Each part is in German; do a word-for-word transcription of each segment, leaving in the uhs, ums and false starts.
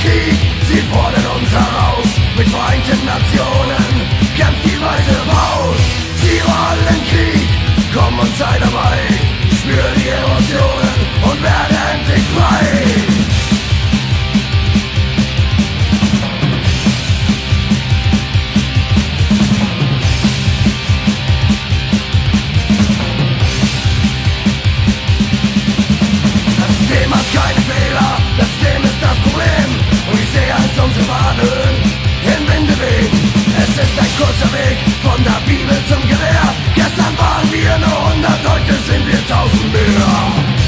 Krieg, sie fordern uns heraus. Mit Vereinten Nationen kämpft die weiße Faust. Sie wollen Krieg, komm und sei dabei. Spür die Emotionen und werde endlich frei. Keine Fehler, das System ist das Problem. Und ich sehe als unsere Fahnenhöhen im Winde wehen. Es ist ein kurzer Weg von der Bibel zum Gewehr. Gestern waren wir nur hundert, heute sind wir tausend mehr.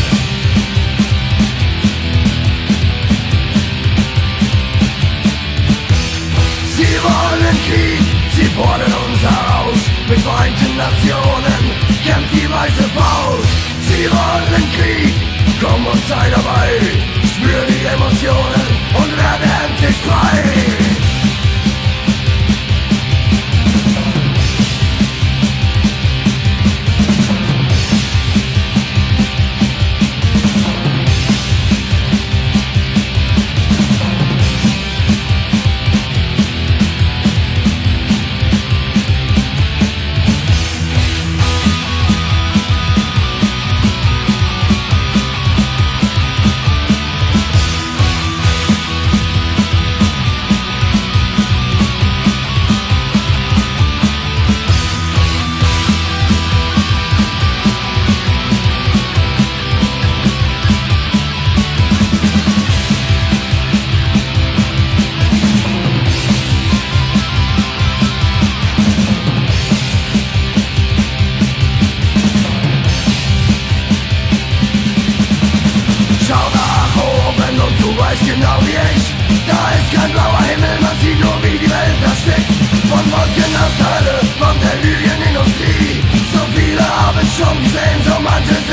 Sie wollen Krieg, sie fordern uns heraus. Mit Vereinten Nationen kämpft die weiße Faust. Sie wollen Krieg, komm und sei dabei, spür die Emotionen und werde endlich frei. Genau wie ich, da ist kein blauer Himmel, man sieht nur wie die Welt erstickt. Von Wolken aus der Hölle, von der Lügenindustrie. So viele haben schon gesehen, so manches